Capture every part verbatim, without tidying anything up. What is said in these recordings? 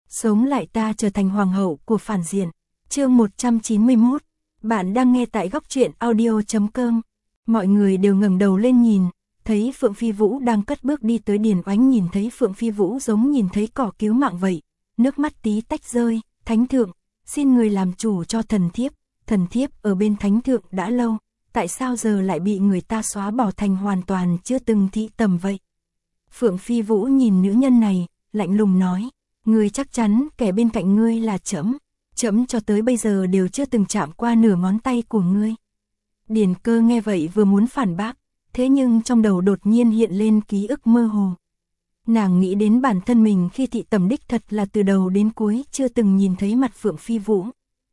Sống lại ta trở thành hoàng hậu của phản diện. Chương một trăm chín mươi mốt. Bạn đang nghe tại góc truyện audio chấm com. Mọi người đều ngẩng đầu lên nhìn, thấy Phượng Phi Vũ đang cất bước đi tới Điền Oánh, nhìn thấy Phượng Phi Vũ giống nhìn thấy cỏ cứu mạng vậy, nước mắt tí tách rơi. Thánh thượng, xin người làm chủ cho thần thiếp, thần thiếp ở bên thánh thượng đã lâu, tại sao giờ lại bị người ta xóa bỏ thành hoàn toàn chưa từng thị tầm vậy? Phượng Phi Vũ nhìn nữ nhân này, lạnh lùng nói, ngươi chắc chắn kẻ bên cạnh ngươi là trẫm, trẫm cho tới bây giờ đều chưa từng chạm qua nửa ngón tay của ngươi. Điền Cơ nghe vậy vừa muốn phản bác, thế nhưng trong đầu đột nhiên hiện lên ký ức mơ hồ. Nàng nghĩ đến bản thân mình khi thị tầm đích thật là từ đầu đến cuối chưa từng nhìn thấy mặt Phượng Phi Vũ.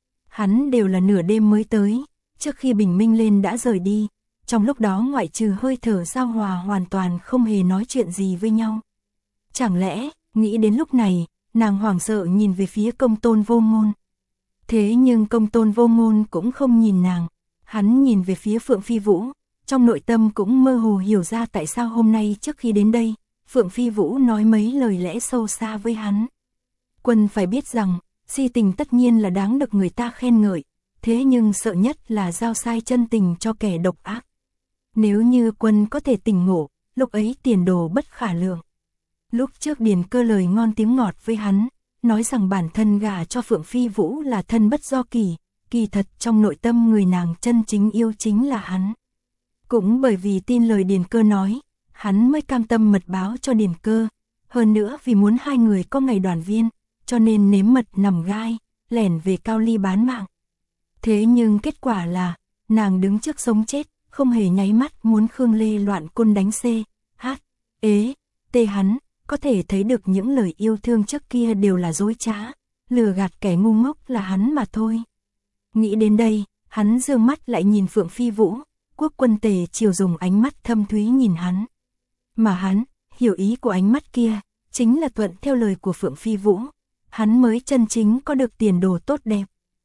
Hắn đều là nửa đêm mới tới, trước khi bình minh lên đã rời đi, trong lúc đó ngoại trừ hơi thở giao hòa hoàn toàn không hề nói chuyện gì với nhau. Chẳng lẽ, nghĩ đến lúc này, nàng hoảng sợ nhìn về phía Công Tôn Vô Ngôn. Thế nhưng Công Tôn Vô Ngôn cũng không nhìn nàng, hắn nhìn về phía Phượng Phi Vũ, trong nội tâm cũng mơ hồ hiểu ra tại sao hôm nay trước khi đến đây, Phượng Phi Vũ nói mấy lời lẽ sâu xa với hắn. Quân phải biết rằng, si tình tất nhiên là đáng được người ta khen ngợi, thế nhưng sợ nhất là giao sai chân tình cho kẻ độc ác. Nếu như Quân có thể tỉnh ngộ, lúc ấy tiền đồ bất khả lượng. Lúc trước Điền Cơ lời ngon tiếng ngọt với hắn, nói rằng bản thân gả cho Phượng Phi Vũ là thân bất do kỳ, kỳ thật trong nội tâm người nàng chân chính yêu chính là hắn. Cũng bởi vì tin lời Điền Cơ nói, hắn mới cam tâm mật báo cho Điền Cơ, hơn nữa vì muốn hai người có ngày đoàn viên, cho nên nếm mật nằm gai, lẻn về Cao Ly bán mạng. Thế nhưng kết quả là, nàng đứng trước sống chết, không hề nháy mắt muốn Khương Lê loạn côn đánh xê, hát, ế, tê hắn, có thể thấy được những lời yêu thương trước kia đều là dối trá, lừa gạt kẻ ngu ngốc là hắn mà thôi. Nghĩ đến đây, hắn dương mắt lại nhìn Phượng Phi Vũ, Quốc Quân Tề chiều dùng ánh mắt thâm thúy nhìn hắn. Mà hắn, hiểu ý của ánh mắt kia, chính là thuận theo lời của Phượng Phi Vũ, hắn mới chân chính có được tiền đồ tốt đẹp.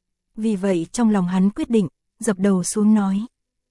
Vì vậy trong lòng hắn quyết định, dập đầu xuống nói.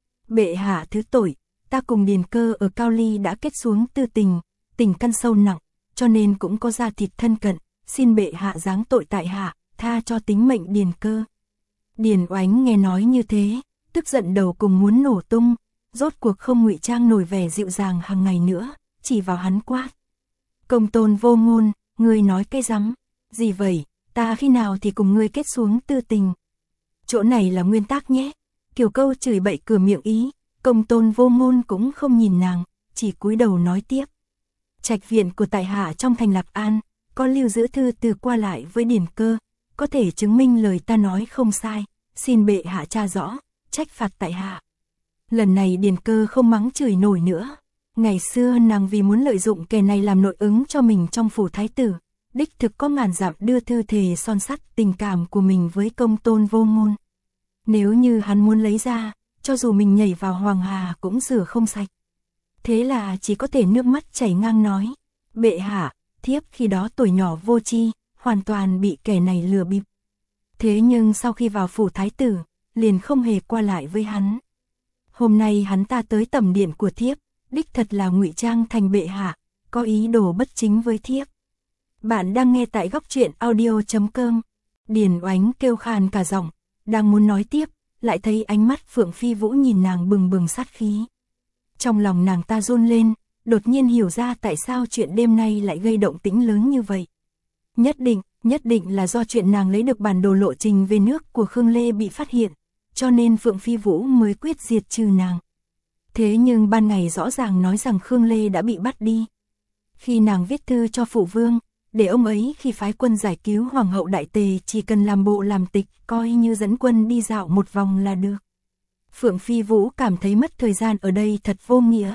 Bệ hạ thứ tội, ta cùng Điền Cơ ở Cao Ly đã kết xuống tư tình, tình căn sâu nặng, cho nên cũng có da thịt thân cận, xin bệ hạ giáng tội tại hạ, tha cho tính mệnh Điền Cơ. Điền Oánh nghe nói như thế, tức giận đầu cùng muốn nổ tung, rốt cuộc không ngụy trang nổi vẻ dịu dàng hàng ngày nữa, chỉ vào hắn quát. Công Tôn Vô Ngôn, ngươi nói cái rắm, gì vậy, ta khi nào thì cùng ngươi kết xuống tư tình. Chỗ này là nguyên tắc nhé, kiểu câu chửi bậy cửa miệng ý, Công Tôn Vô Ngôn cũng không nhìn nàng, chỉ cúi đầu nói tiếp. Trạch viện của tại hạ trong thành Lạc An, có lưu giữ thư từ qua lại với Điền Cơ, có thể chứng minh lời ta nói không sai, xin bệ hạ tra rõ, trách phạt tại hạ. Lần này Điền Cơ không mắng chửi nổi nữa, ngày xưa nàng vì muốn lợi dụng kẻ này làm nội ứng cho mình trong phủ thái tử, đích thực có ngàn dặm đưa thư thề son sắt tình cảm của mình với Công Tôn Vô Ngôn. Nếu như hắn muốn lấy ra, cho dù mình nhảy vào Hoàng Hà cũng rửa không sạch. Thế là chỉ có thể nước mắt chảy ngang nói, bệ hạ, thiếp khi đó tuổi nhỏ vô tri, hoàn toàn bị kẻ này lừa bịp. Thế nhưng sau khi vào phủ thái tử, liền không hề qua lại với hắn. Hôm nay hắn ta tới tẩm điện của thiếp, đích thật là ngụy trang thành bệ hạ, có ý đồ bất chính với thiếp. Bạn đang nghe tại góc truyện audio chấm com. Điền Oánh kêu khan cả giọng, đang muốn nói tiếp, lại thấy ánh mắt Phượng Phi Vũ nhìn nàng bừng bừng sát khí. Trong lòng nàng ta run lên, đột nhiên hiểu ra tại sao chuyện đêm nay lại gây động tĩnh lớn như vậy. Nhất định, nhất định là do chuyện nàng lấy được bản đồ lộ trình về nước của Khương Lê bị phát hiện, cho nên Phượng Phi Vũ mới quyết diệt trừ nàng. Thế nhưng ban ngày rõ ràng nói rằng Khương Lê đã bị bắt đi. Khi nàng viết thư cho phụ vương, để ông ấy khi phái quân giải cứu Hoàng hậu Đại Tề chỉ cần làm bộ làm tịch, coi như dẫn quân đi dạo một vòng là được. Phượng Phi Vũ cảm thấy mất thời gian ở đây thật vô nghĩa.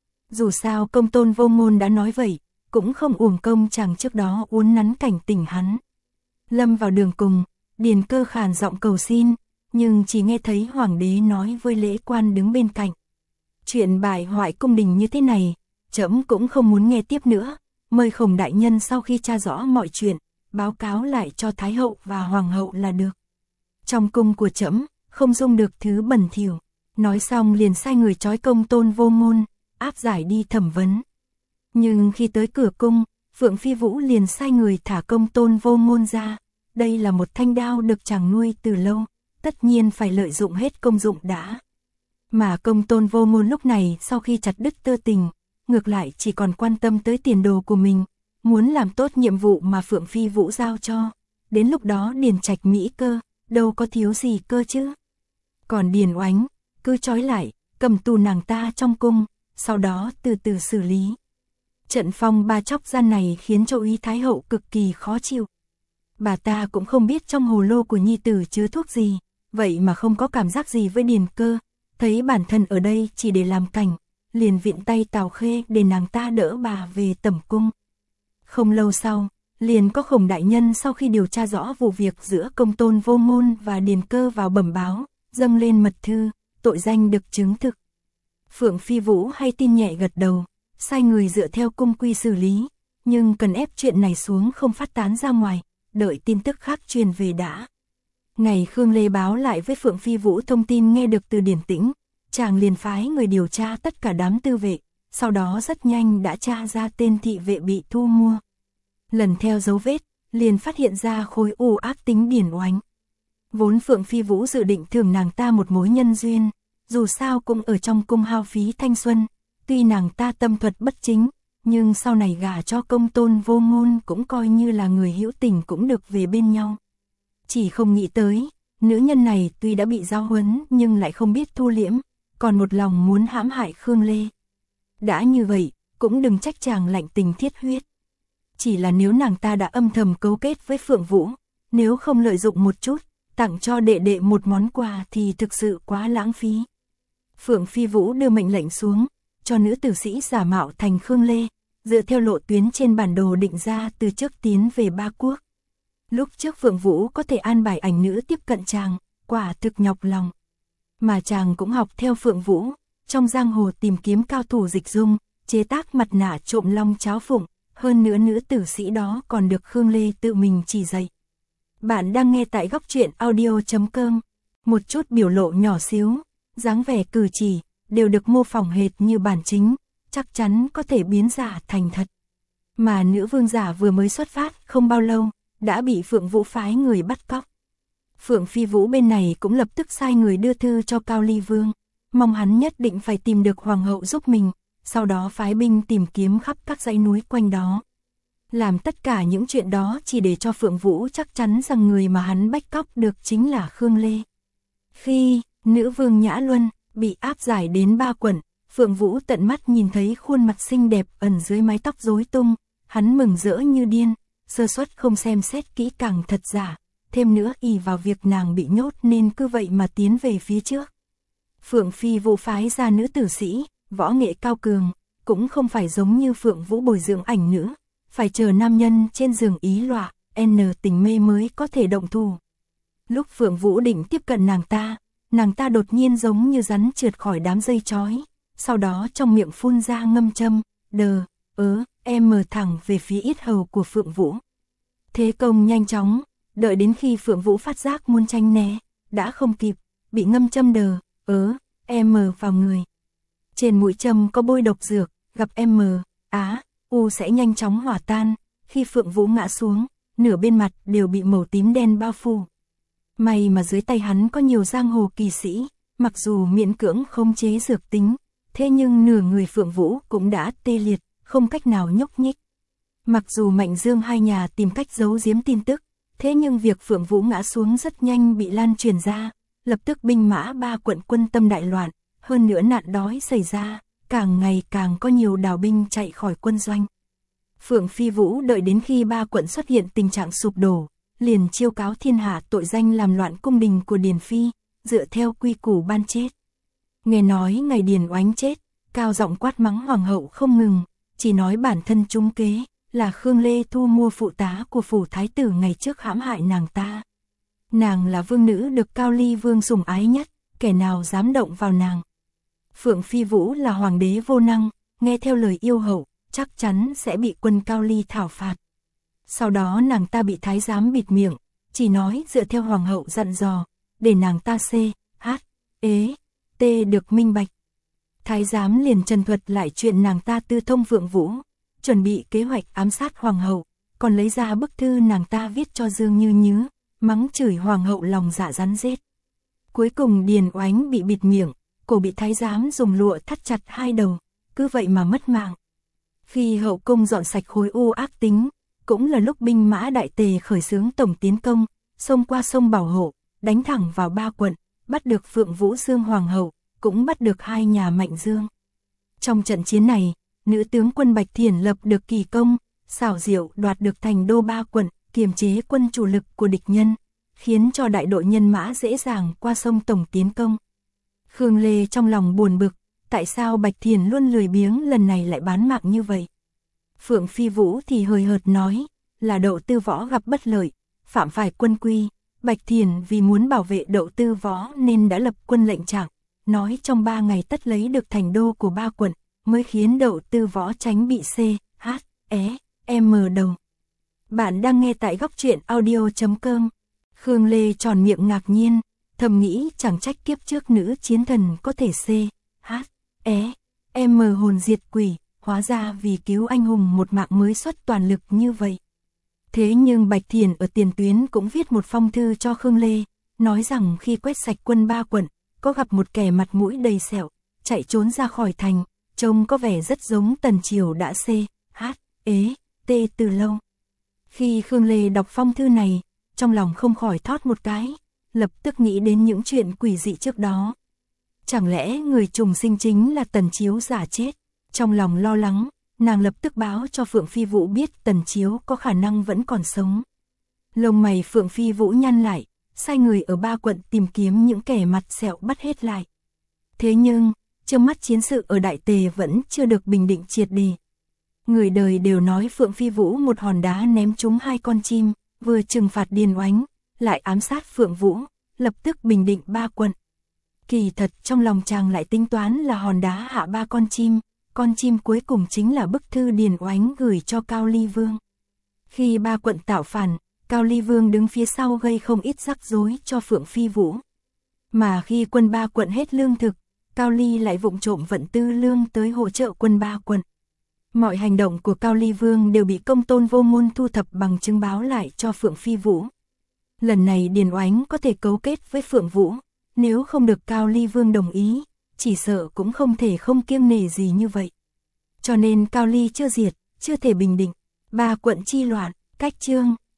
Dù sao Công Tôn Vô Ngôn đã nói vậy, cũng không uổng công chàng trước đó uốn nắn cảnh tỉnh hắn. Lâm vào đường cùng, Điền Cơ khàn giọng cầu xin, nhưng chỉ nghe thấy Hoàng đế nói với lễ quan đứng bên cạnh. Chuyện bại hoại cung đình như thế này, trẫm cũng không muốn nghe tiếp nữa, mời Khổng đại nhân sau khi tra rõ mọi chuyện, báo cáo lại cho Thái hậu và Hoàng hậu là được. Trong cung của trẫm không dung được thứ bẩn thỉu. Nói xong liền sai người trói Công Tôn Vô Ngôn, áp giải đi thẩm vấn. Nhưng khi tới cửa cung, Phượng Phi Vũ liền sai người thả Công Tôn Vô Ngôn ra. Đây là một thanh đao được chàng nuôi từ lâu, tất nhiên phải lợi dụng hết công dụng đã. Mà Công Tôn Vô Ngôn lúc này sau khi chặt đứt tơ tình, ngược lại chỉ còn quan tâm tới tiền đồ của mình, muốn làm tốt nhiệm vụ mà Phượng Phi Vũ giao cho. Đến lúc đó Điền Trạch Mỹ Cơ, đâu có thiếu gì cơ chứ. Còn Điền Oánh, cứ trói lại, cầm tù nàng ta trong cung, sau đó từ từ xử lý. Trận phong ba chóc gian này khiến cho Úy Thái Hậu cực kỳ khó chịu. Bà ta cũng không biết trong hồ lô của nhi tử chứa thuốc gì, vậy mà không có cảm giác gì với Điền Cơ, thấy bản thân ở đây chỉ để làm cảnh, liền viện tay Tào Khê để nàng ta đỡ bà về tẩm cung. Không lâu sau, liền có Khổng đại nhân sau khi điều tra rõ vụ việc giữa Công Tôn Vô Ngôn và Điền Cơ vào bẩm báo, dâng lên mật thư, tội danh được chứng thực. Phượng Phi Vũ hay tin nhẹ gật đầu, sai người dựa theo cung quy xử lý, nhưng cần ép chuyện này xuống không phát tán ra ngoài, đợi tin tức khác truyền về đã. Ngày Khương Lê báo lại với Phượng Phi Vũ thông tin nghe được từ Điển Tĩnh, chàng liền phái người điều tra tất cả đám tư vệ, sau đó rất nhanh đã tra ra tên thị vệ bị thu mua. Lần theo dấu vết, liền phát hiện ra khối u ác tính Điển Oánh. Vốn Phượng Phi Vũ dự định thưởng nàng ta một mối nhân duyên, dù sao cũng ở trong cung hao phí thanh xuân, tuy nàng ta tâm thuật bất chính, nhưng sau này gả cho Công Tôn Vô Ngôn cũng coi như là người hữu tình cũng được về bên nhau. Chỉ không nghĩ tới, nữ nhân này tuy đã bị giáo huấn nhưng lại không biết thu liễm, còn một lòng muốn hãm hại Khương Lê. Đã như vậy, cũng đừng trách chàng lạnh tình thiết huyết. Chỉ là nếu nàng ta đã âm thầm cấu kết với Phượng Vũ, nếu không lợi dụng một chút, tặng cho đệ đệ một món quà thì thực sự quá lãng phí. Phượng Phi Vũ đưa mệnh lệnh xuống, cho nữ tử sĩ giả mạo thành Khương Lê, dựa theo lộ tuyến trên bản đồ định ra từ trước tiến về Ba Quốc. Lúc trước Phượng Vũ có thể an bài ảnh nữ tiếp cận chàng, quả thực nhọc lòng. Mà chàng cũng học theo Phượng Vũ, trong giang hồ tìm kiếm cao thủ dịch dung, chế tác mặt nạ trộm long cháo phụng, hơn nữa nữ tử sĩ đó còn được Khương Lê tự mình chỉ dạy. Bạn đang nghe tại góc truyện audio chấm com, một chút biểu lộ nhỏ xíu, dáng vẻ cử chỉ, đều được mô phỏng hệt như bản chính, chắc chắn có thể biến giả thành thật. Mà nữ vương giả vừa mới xuất phát không bao lâu, đã bị Phượng Vũ phái người bắt cóc. Phượng Phi Vũ bên này cũng lập tức sai người đưa thư cho Cao Ly Vương, mong hắn nhất định phải tìm được hoàng hậu giúp mình, sau đó phái binh tìm kiếm khắp các dãy núi quanh đó. Làm tất cả những chuyện đó chỉ để cho Phượng Vũ chắc chắn rằng người mà hắn bắt cóc được chính là Khương Lê. Khi nữ vương Nhã Luân bị áp giải đến Ba Quận, Phượng Vũ tận mắt nhìn thấy khuôn mặt xinh đẹp ẩn dưới mái tóc rối tung, hắn mừng rỡ như điên, sơ suất không xem xét kỹ càng thật giả, thêm nữa ỷ vào việc nàng bị nhốt nên cứ vậy mà tiến về phía trước. Phượng Phi Vũ phái ra nữ tử sĩ, võ nghệ cao cường, cũng không phải giống như Phượng Vũ bồi dưỡng ảnh nữ, phải chờ nam nhân trên giường ý lọa, n tình mê mới có thể động thủ. Lúc Phượng Vũ định tiếp cận nàng ta, nàng ta đột nhiên giống như rắn trượt khỏi đám dây chói, sau đó trong miệng phun ra ngâm châm, đờ, ớ, em mờ thẳng về phía yết hầu của Phượng Vũ. Thế công nhanh chóng, đợi đến khi Phượng Vũ phát giác muốn tránh né, đã không kịp, bị ngâm châm đờ, ớ, em mờ vào người. Trên mũi châm có bôi độc dược, gặp em mờ, á, u sẽ nhanh chóng hỏa tan, khi Phượng Vũ ngã xuống, nửa bên mặt đều bị màu tím đen bao phủ. May mà dưới tay hắn có nhiều giang hồ kỳ sĩ, mặc dù miễn cưỡng không chế dược tính, thế nhưng nửa người Phượng Vũ cũng đã tê liệt, không cách nào nhúc nhích. Mặc dù Mạnh Dương hai nhà tìm cách giấu giếm tin tức, thế nhưng việc Phượng Vũ ngã xuống rất nhanh bị lan truyền ra, lập tức binh mã Ba Quận quân tâm đại loạn, hơn nữa nạn đói xảy ra, càng ngày càng có nhiều đào binh chạy khỏi quân doanh. Phượng Phi Vũ đợi đến khi Ba Quận xuất hiện tình trạng sụp đổ, liền chiêu cáo thiên hạ tội danh làm loạn cung đình của Điền Phi, dựa theo quy củ ban chết. Nghe nói ngày Điền Oánh chết, cao giọng quát mắng hoàng hậu không ngừng, chỉ nói bản thân trúng kế, là Khương Lê thu mua phụ tá của phủ thái tử ngày trước hãm hại nàng ta. Nàng là vương nữ được Cao Ly Vương sủng ái nhất, kẻ nào dám động vào nàng. Phượng Phi Vũ là hoàng đế vô năng, nghe theo lời yêu hậu, chắc chắn sẽ bị quân Cao Ly thảo phạt. Sau đó nàng ta bị thái giám bịt miệng, chỉ nói dựa theo hoàng hậu dặn dò, để nàng ta c, h, ế, t được minh bạch. Thái giám liền trần thuật lại chuyện nàng ta tư thông Phượng Vũ, chuẩn bị kế hoạch ám sát hoàng hậu, còn lấy ra bức thư nàng ta viết cho Dương Như Nhứ, mắng chửi hoàng hậu lòng dạ rắn rết. Cuối cùng Điền Oánh bị bịt miệng, cổ bị thái giám dùng lụa thắt chặt hai đầu, cứ vậy mà mất mạng. Khi hậu cung dọn sạch khối u ác tính, cũng là lúc binh mã đại tề khởi xướng tổng tiến công, xông qua sông Bảo Hộ, đánh thẳng vào ba quận, bắt được Phượng Vũ Dương hoàng hậu, cũng bắt được hai nhà Mạnh Dương. Trong trận chiến này, nữ tướng quân Bạch Thiển lập được kỳ công, xảo diệu đoạt được thành đô ba quận, kiềm chế quân chủ lực của địch nhân, khiến cho đại đội nhân mã dễ dàng qua sông tổng tiến công. Khương Lê trong lòng buồn bực, tại sao Bạch Thiển luôn lười biếng lần này lại bán mạng như vậy? Phượng Phi Vũ thì hời hợt nói, là Đậu Tư Võ gặp bất lợi, phạm phải quân quy, Bạch Thiển vì muốn bảo vệ Đậu Tư Võ nên đã lập quân lệnh trạng, nói trong ba ngày tất lấy được thành đô của ba quận, mới khiến Đậu Tư Võ tránh bị C, H, E, M đầu. Bạn đang nghe tại góc truyện audio chấm com. Khương Lê tròn miệng ngạc nhiên, thầm nghĩ chẳng trách kiếp trước nữ chiến thần có thể C, H, E, M hồn diệt quỷ, hóa ra vì cứu anh hùng một mạng mới xuất toàn lực như vậy. Thế nhưng Bạch Thiển ở tiền tuyến cũng viết một phong thư cho Khương Lê, nói rằng khi quét sạch quân ba quận, có gặp một kẻ mặt mũi đầy sẹo, chạy trốn ra khỏi thành, trông có vẻ rất giống Tần Triều đã C, H, E, T từ lâu. Khi Khương Lê đọc phong thư này, trong lòng không khỏi thót một cái, lập tức nghĩ đến những chuyện quỷ dị trước đó. Chẳng lẽ người trùng sinh chính là Tần Chiếu giả chết? Trong lòng lo lắng, nàng lập tức báo cho Phượng Phi Vũ biết Tần Chiếu có khả năng vẫn còn sống. Lông mày Phượng Phi Vũ nhăn lại, sai người ở ba quận tìm kiếm những kẻ mặt sẹo bắt hết lại. Thế nhưng, trước mắt chiến sự ở Đại Tề vẫn chưa được bình định triệt để. Người đời đều nói Phượng Phi Vũ một hòn đá ném trúng hai con chim, vừa trừng phạt Điền Oánh, lại ám sát Phượng Vũ, lập tức bình định ba quận. Kỳ thật trong lòng chàng lại tính toán là hòn đá hạ ba con chim, con chim cuối cùng chính là bức thư Điền Oánh gửi cho Cao Ly Vương. Khi ba quận tạo phản, Cao Ly Vương đứng phía sau gây không ít rắc rối cho Phượng Phi Vũ. Mà khi quân ba quận hết lương thực, Cao Ly lại vụng trộm vận tư lương tới hỗ trợ quân ba quận. Mọi hành động của Cao Ly Vương đều bị Công Tôn Vô Ngôn thu thập bằng chứng báo lại cho Phượng Phi Vũ. Lần này Điền Oánh có thể cấu kết với Phượng Vũ, nếu không được Cao Ly Vương đồng ý, chỉ sợ cũng không thể không kiêng nể gì như vậy. Cho nên Cao Ly chưa diệt, chưa thể bình định. Ba quận chi loạn, cách chương.